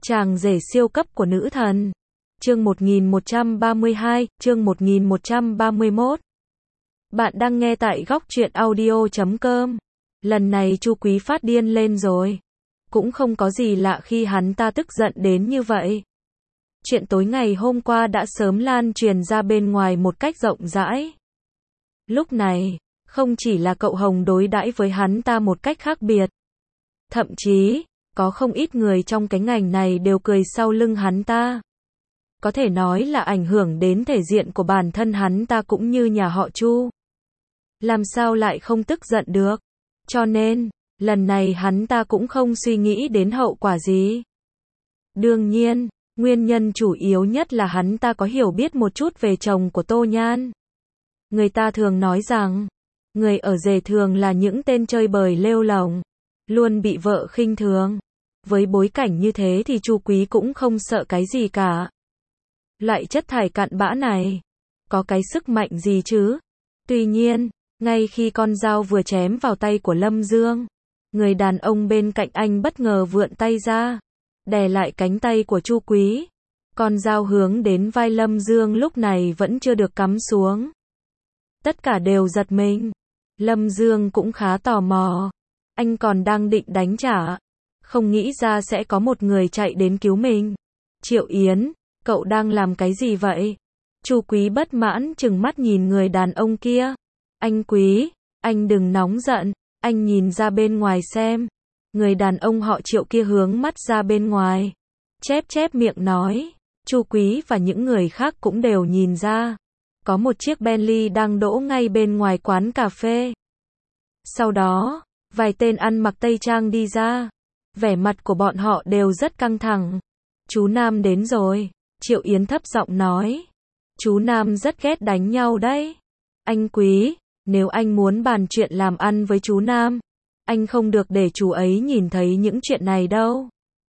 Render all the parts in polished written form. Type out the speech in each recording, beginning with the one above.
Chàng rể siêu cấp của nữ thần. Chương 1132, chương 1131. Bạn đang nghe tại góc truyện audio.com. Lần này Chu Quý phát điên lên rồi. Cũng không có gì lạ khi hắn ta tức giận đến như vậy. Chuyện tối ngày hôm qua đã sớm lan truyền ra bên ngoài một cách rộng rãi. Lúc này, không chỉ là cậu Hồng đối đãi với hắn ta một cách khác biệt. Thậm chí, có không ít người trong cái ngành này đều cười sau lưng hắn ta. Có thể nói là ảnh hưởng đến thể diện của bản thân hắn ta cũng như nhà họ Chu. Làm sao lại không tức giận được? Cho nên, lần này hắn ta cũng không suy nghĩ đến hậu quả gì. Đương nhiên, nguyên nhân chủ yếu nhất là hắn ta có hiểu biết một chút về chồng của Tô Nhan. Người ta thường nói rằng, người ở rể thường là những tên chơi bời lêu lổng, luôn bị vợ khinh thường. Với bối cảnh như thế thì Chu Quý cũng không sợ cái gì cả. Loại chất thải cặn bã này, có cái sức mạnh gì chứ? Tuy nhiên, ngay khi con dao vừa chém vào tay của Lâm Dương, người đàn ông bên cạnh anh bất ngờ vươn tay ra, đè lại cánh tay của Chu Quý. Con dao hướng đến vai Lâm Dương lúc này vẫn chưa được cắm xuống. Tất cả đều giật mình. Lâm Dương cũng khá tò mò. Anh còn đang định đánh trả, không nghĩ ra sẽ có một người chạy đến cứu mình. Triệu Yến, cậu đang làm cái gì vậy? Chu Quý bất mãn trừng mắt nhìn người đàn ông kia. Anh Quý, anh đừng nóng giận, anh nhìn ra bên ngoài xem. Người đàn ông họ Triệu kia hướng mắt ra bên ngoài, chép miệng nói. Chu Quý và những người khác cũng đều nhìn ra. Có một chiếc Bentley đang đỗ ngay bên ngoài quán cà phê. Sau đó, vài tên ăn mặc tây trang đi ra. Vẻ mặt của bọn họ đều rất căng thẳng. Chú Nam đến rồi, Triệu Yến thấp giọng nói. Chú Nam rất ghét đánh nhau đấy. Anh Quý, nếu anh muốn bàn chuyện làm ăn với chú Nam, anh không được để chú ấy nhìn thấy những chuyện này đâu.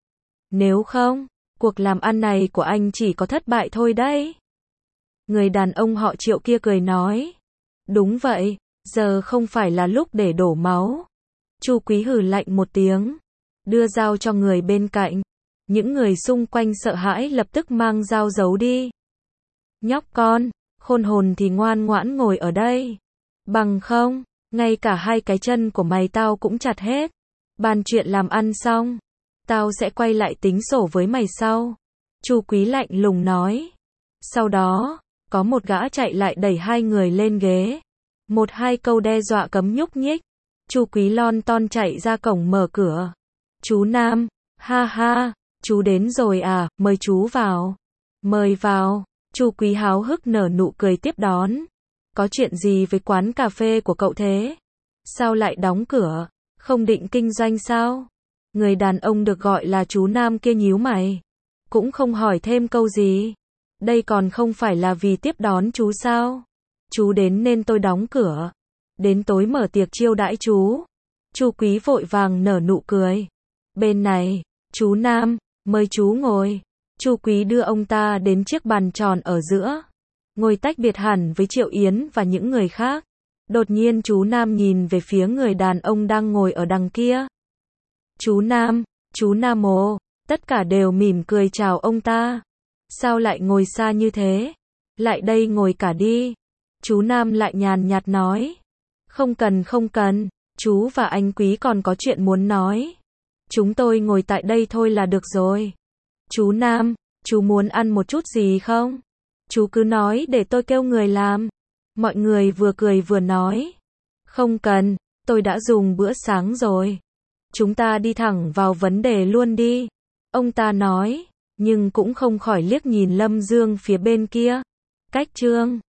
Nếu không, cuộc làm ăn này của anh chỉ có thất bại thôi đấy. Người đàn ông họ Triệu kia cười nói. Đúng vậy, giờ không phải là lúc để đổ máu. Chu Quý hừ lạnh một tiếng, đưa dao cho người bên cạnh. Những người xung quanh sợ hãi lập tức mang dao giấu đi. Nhóc con, khôn hồn thì ngoan ngoãn ngồi ở đây. Bằng không, ngay cả hai cái chân của mày tao cũng chặt hết. Bàn chuyện làm ăn xong, tao sẽ quay lại tính sổ với mày sau. Chu Quý lạnh lùng nói. Sau đó, có một gã chạy lại đẩy hai người lên ghế. Một hai câu đe dọa cấm nhúc nhích. Chu Quý lon ton chạy ra cổng mở cửa. Chú Nam, ha ha, chú đến rồi à, mời chú vào. Mời vào. Chu Quý háo hức nở nụ cười tiếp đón. Có chuyện gì với quán cà phê của cậu thế? Sao lại đóng cửa? Không định kinh doanh sao? Người đàn ông được gọi là chú Nam kia nhíu mày. Cũng không hỏi thêm câu gì. Đây còn không phải là vì tiếp đón chú sao? Chú đến nên tôi đóng cửa. Đến tối mở tiệc chiêu đãi chú. Chu Quý vội vàng nở nụ cười. Bên này, chú Nam, mời chú ngồi. Chu Quý đưa ông ta đến chiếc bàn tròn ở giữa, ngồi tách biệt hẳn với Triệu Yến và những người khác. Đột nhiên chú Nam nhìn về phía người đàn ông đang ngồi ở đằng kia. Chú Nam ồ, tất cả đều mỉm cười chào ông ta. Sao lại ngồi xa như thế? Lại đây ngồi cả đi. Chú Nam lại nhàn nhạt nói. Không cần, chú và anh Quý còn có chuyện muốn nói. Chúng tôi ngồi tại đây thôi là được rồi. Chú Nam, chú muốn ăn một chút gì không? Chú cứ nói để tôi kêu người làm. Mọi người vừa cười vừa nói. Không cần, tôi đã dùng bữa sáng rồi. Chúng ta đi thẳng vào vấn đề luôn đi. Ông ta nói, nhưng cũng không khỏi liếc nhìn Lâm Dương phía bên kia. Cách Trương,